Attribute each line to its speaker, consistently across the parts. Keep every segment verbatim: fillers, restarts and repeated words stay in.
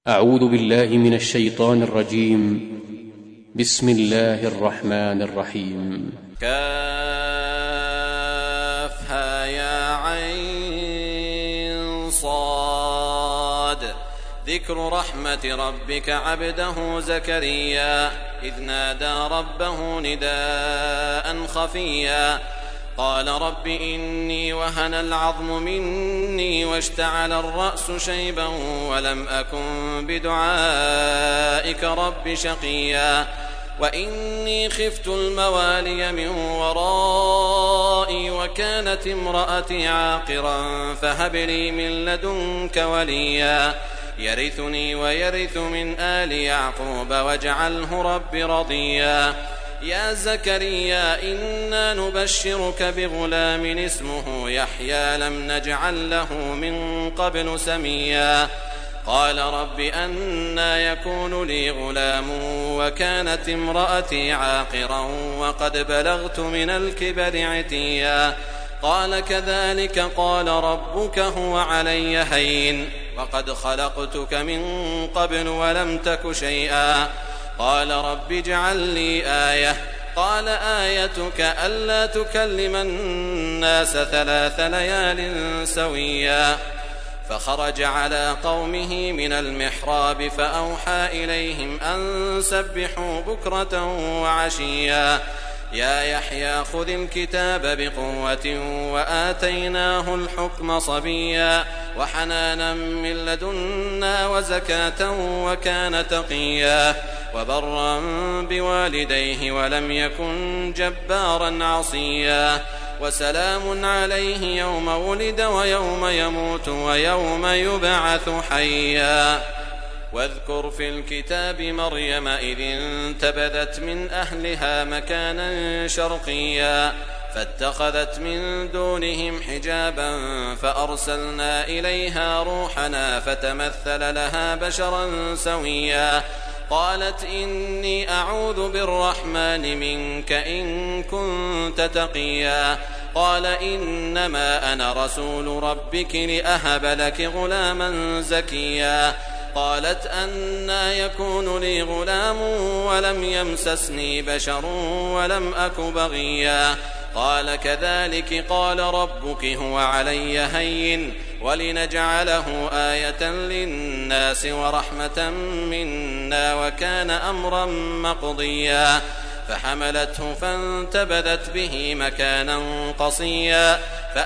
Speaker 1: أعوذ بالله من الشيطان الرجيم. بسم الله الرحمن الرحيم.
Speaker 2: كافها يا عين صاد. ذكر رحمة ربك عبده زكريا إذ نادى ربه نداء خفيا قال رب إني وهن العظم مني واشتعل الرأس شيبا ولم أكن بدعائك رب شقيا وإني خفت الموالي من ورائي وكانت امرأتي عاقرا فهب لي من لدنك وليا يرثني ويرث من آل يعقوب واجعله رب رضيا يا زكريا إنا نبشرك بغلام اسمه يحيى لم نجعل له من قبل سميا قال رب أنى يكون لي غلام وكانت امرأتي عاقرا وقد بلغت من الكبر عتيا قال كذلك قال ربك هو علي هين وقد خلقتك من قبل ولم تك شيئا قال رب اجعل لي آية قال آيتك ألا تكلم الناس ثلاث ليال سويا فخرج على قومه من المحراب فأوحى إليهم أن سبحوا بكرة وعشيا يا يحيى خذ الكتاب بقوة وآتيناه الحكم صبيا وحنانا من لدنا وزكاة وكان تقيا وبرا بوالديه ولم يكن جبارا عصيا وسلام عليه يوم ولد ويوم يموت ويوم يبعث حيا واذكر في الكتاب مريم إذ انتبذت من أهلها مكانا شرقيا فاتخذت من دونهم حجابا فأرسلنا إليها روحنا فتمثل لها بشرا سويا قالت إني أعوذ بالرحمن منك إن كنت تقيا قال إنما أنا رسول ربك لأهب لك غلاما زكيا قالت أنى يكون لي غلام ولم يمسسني بشر ولم أك بغيا قال كذلك قال ربك هو علي هين ولنجعله آية للناس ورحمة منا وكان أمرا مقضيا فحملته فانتبذت به مكانا قصيا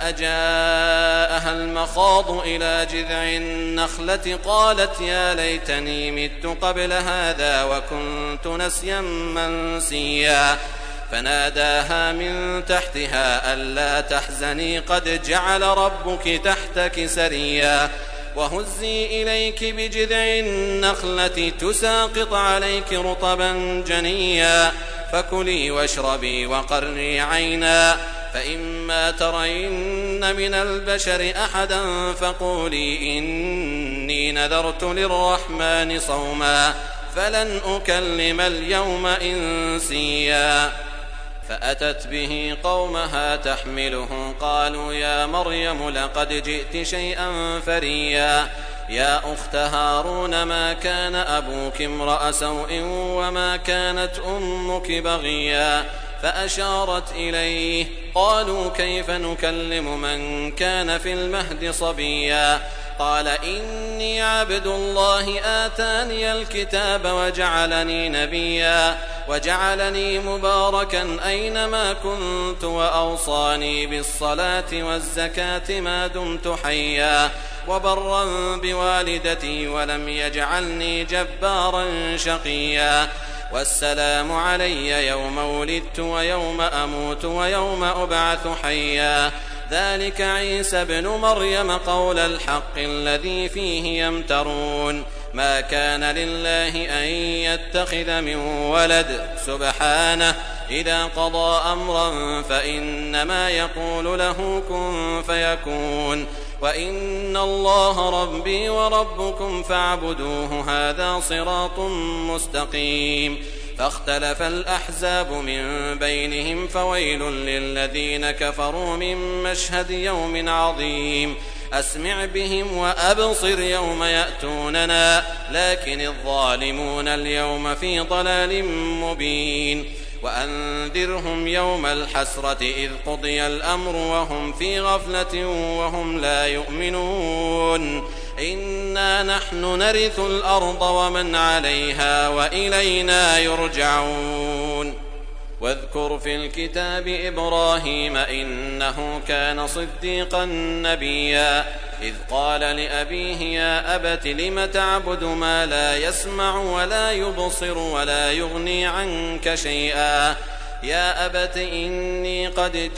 Speaker 2: فأجاءها المخاض إلى جذع النخلة قالت يا ليتني مت قبل هذا وكنت نسيا منسيا فناداها من تحتها ألا تحزني قد جعل ربك تحتك سريا وهزي إليك بجذع النخلة تساقط عليك رطبا جنيا فكلي واشربي وقري عينا فإما ترين من البشر أحدا فقولي إني نذرت للرحمن صوما فلن أكلم اليوم إنسيا فأتت به قومها تحمله قالوا يا مريم لقد جئت شيئا فريا يا أخت هارون ما كان أبوك امرأ سوء وما كانت أمك بغيا فأشارت إليه قالوا كيف نكلم من كان في المهد صبيا قال إني عبد الله آتاني الكتاب وجعلني نبيا وجعلني مباركا أينما كنت وأوصاني بالصلاة والزكاة ما دمت حيا وبرا بوالدتي ولم يجعلني جبارا شقيا والسلام علي يوم ولدت ويوم أموت ويوم أبعث حيا ذلك عيسى ابن مريم قول الحق الذي فيه يمترون ما كان لله أن يتخذ من ولد سبحانه إذا قضى أمرا فإنما يقول له كن فيكون وإن الله ربي وربكم فاعبدوه هذا صراط مستقيم فاختلف الأحزاب من بينهم فويل للذين كفروا من مشهد يوم عظيم أسمع بهم وأبصر يوم يأتوننا لكن الظالمون اليوم في ضلال مبين وأنذرهم يوم الحسرة إذ قضي الأمر وهم في غفلة وهم لا يؤمنون إنا نحن نرث الأرض ومن عليها وإلينا يرجعون واذكر في الكتاب إبراهيم إنه كان صديقا نبيا إذ قال لأبيه يا أبت لم تعبد ما لا يسمع ولا يبصر ولا يغني عنك شيئا يا أبت إني قد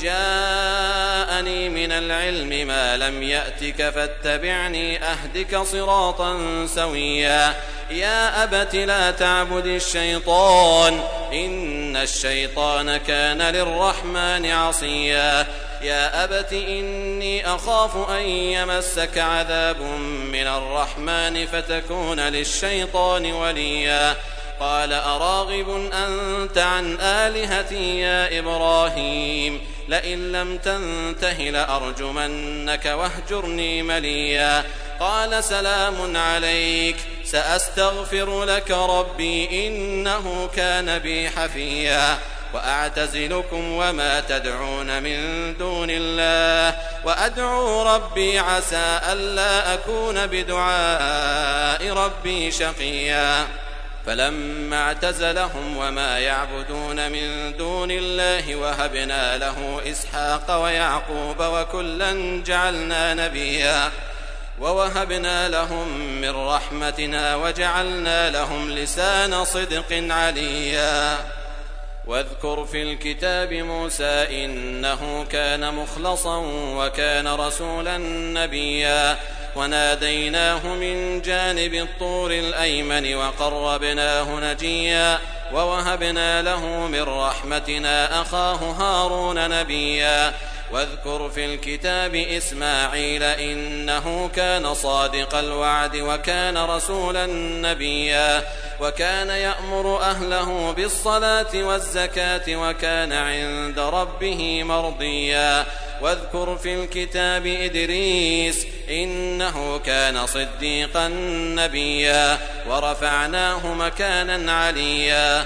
Speaker 2: جاءني من العلم ما لم يأتك فاتبعني أهدك صراطا سويا يا أبت لا تعبد الشيطان إن الشيطان كان للرحمن عصيا يا أبت إني أخاف أن يمسك عذاب من الرحمن فتكون للشيطان وليا قال أراغب أنت عن آلهتي يا إبراهيم لئن لم تنته لأرجمنك واهجرني مليا قال سلام عليك سأستغفر لك ربي إنه كان بي حفيا وأعتزلكم وما تدعون من دون الله وأدعو ربي عسى ألا أكون بدعاء ربي شقيا فلما اعتزلهم وما يعبدون من دون الله وهبنا له إسحاق ويعقوب وكلا جعلنا نبيا ووهبنا لهم من رحمتنا وجعلنا لهم لسان صدق عليا واذكر في الكتاب موسى إنه كان مخلصا وكان رسولا نبيا وناديناه من جانب الطور الأيمن وقربناه نجيا ووهبنا له من رحمتنا أخاه هارون نبيا واذكر في الكتاب إسماعيل إنه كان صادق الوعد وكان رسولا نبيا وكان يأمر أهله بالصلاة والزكاة وكان عند ربه مرضيا واذكر في الكتاب إدريس إنه كان صديقا نبيا ورفعناه مكانا عليا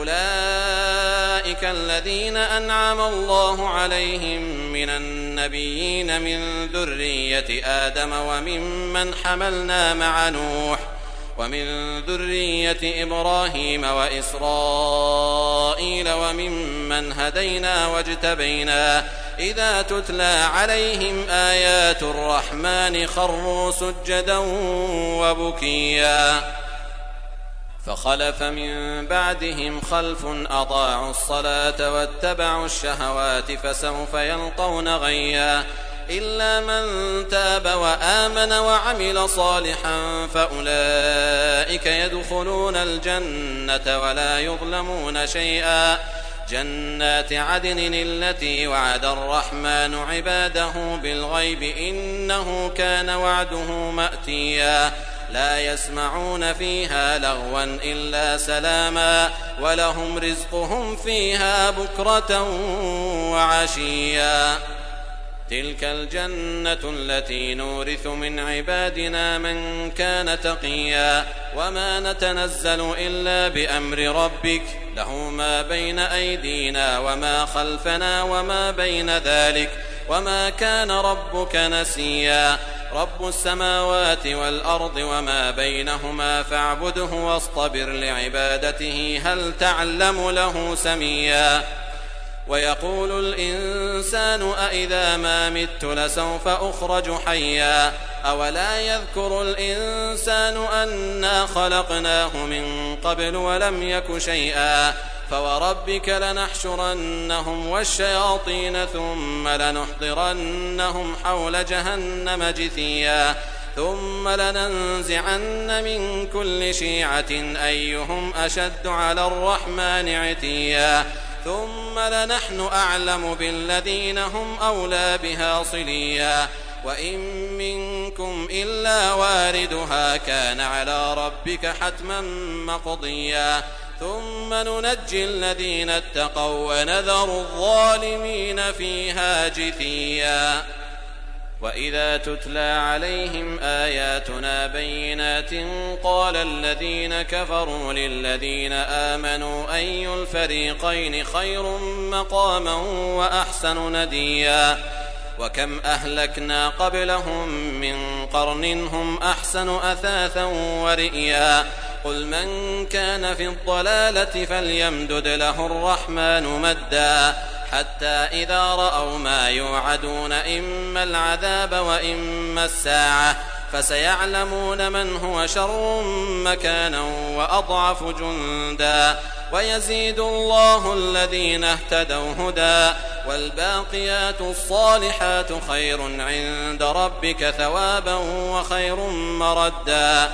Speaker 2: أولئك الذين أنعم الله عليهم من النبيين من ذرية آدم وممن حملنا مع نوح ومن ذرية إبراهيم وإسرائيل وممن هدينا واجتبينا إذا تتلى عليهم آيات الرحمن خروا سجدا وبكيا فخلف من بعدهم خلف أضاعوا الصلاة واتبعوا الشهوات فسوف يلقون غيا إلا من تاب وآمن وعمل صالحا فأولئك يدخلون الجنة ولا يظلمون شيئا جنات عدن التي وعد الرحمن عباده بالغيب إنه كان وعده مأتيا لا يسمعون فيها لغوا إلا سلاما ولهم رزقهم فيها بكرة وعشيا تلك الجنة التي نورث من عبادنا من كان تقيا وما نتنزل إلا بأمر ربك له ما بين أيدينا وما خلفنا وما بين ذلك وما كان ربك نسيا رب السماوات والأرض وما بينهما فاعبده واصطبر لعبادته هل تعلم له سميا ويقول الإنسان أإذا ما مت لسوف أخرج حيا أولا يذكر الإنسان أنا خلقناه من قبل ولم يك شيئا فوربك لنحشرنهم والشياطين ثم لنحضرنهم حول جهنم جثيا ثم لننزعن من كل شيعة أيهم أشد على الرحمن عتيا ثم لنحن أعلم بالذين هم أولى بها صليا وإن منكم إلا واردها كان على ربك حتما مقضيا ثم ننجي الذين اتقوا ونذر الظالمين فيها جثيا وإذا تتلى عليهم آياتنا بينات قال الذين كفروا للذين آمنوا أي الفريقين خير مقاما وأحسن نديا وكم أهلكنا قبلهم من قرن هم أحسن أثاثا ورئيا قل من كان في الضلالة فليمدد له الرحمن مدا حتى إذا رأوا ما يوعدون إما العذاب وإما الساعة فسيعلمون من هو شر مكانا وأضعف جندا ويزيد الله الذين اهتدوا هدى والباقيات الصالحات خير عند ربك ثوابا وخير مردا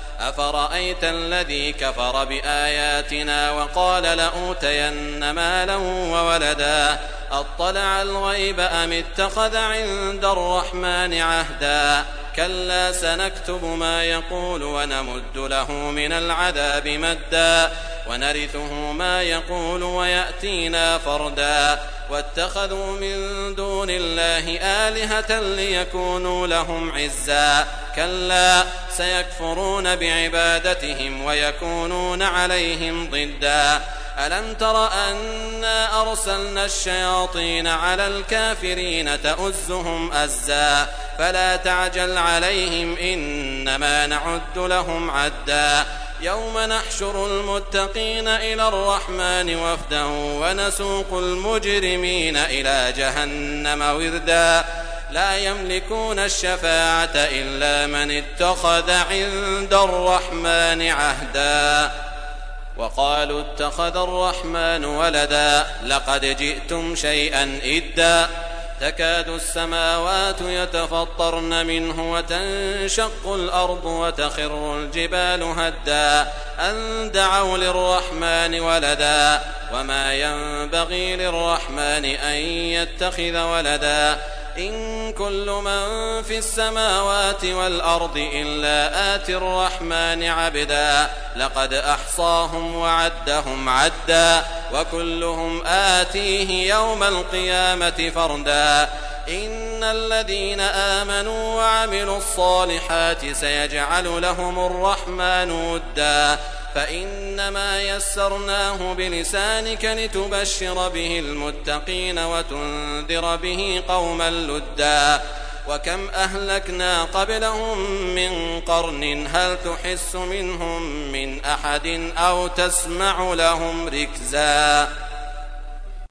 Speaker 2: أفرأيت الذي كفر بآياتنا وقال لأوتين مالا وولدا أطلع الغيب أم اتخذ عند الرحمن عهدا كلا سنكتب ما يقول ونمد له من العذاب مدا ونرثه ما يقول ويأتينا فردا واتخذوا من دون الله آلهة ليكونوا لهم عزا كلا سيكفرون بعبادتهم ويكونون عليهم ضدا ألم تر أنا أرسلنا الشياطين على الكافرين تؤزهم أزا فلا تعجل عليهم إنما نعد لهم عدا يوم نحشر المتقين إلى الرحمن وفدا ونسوق المجرمين إلى جهنم وردا لا يملكون الشفاعة إلا من اتخذ عند الرحمن عهدا وقالوا اتخذ الرحمن ولدا لقد جئتم شيئا إدا تكاد السماوات يتفطرن منه وتنشق الأرض وتخر الجبال هدا أن دعوا للرحمن ولدا وما ينبغي للرحمن أن يتخذ ولدا إن كل من في السماوات والأرض إلا آتي الرحمن عبدا لقد أحصاهم وعدهم عدا وكلهم آتيه يوم القيامة فردا إن الذين آمنوا وعملوا الصالحات سيجعل لهم الرحمن ودا فإنما يسرناه بلسانك لتبشر به المتقين وتنذر به قوما لدا وكم أهلكنا قبلهم من قرن هل تحس منهم من أحد أو تسمع لهم ركزا.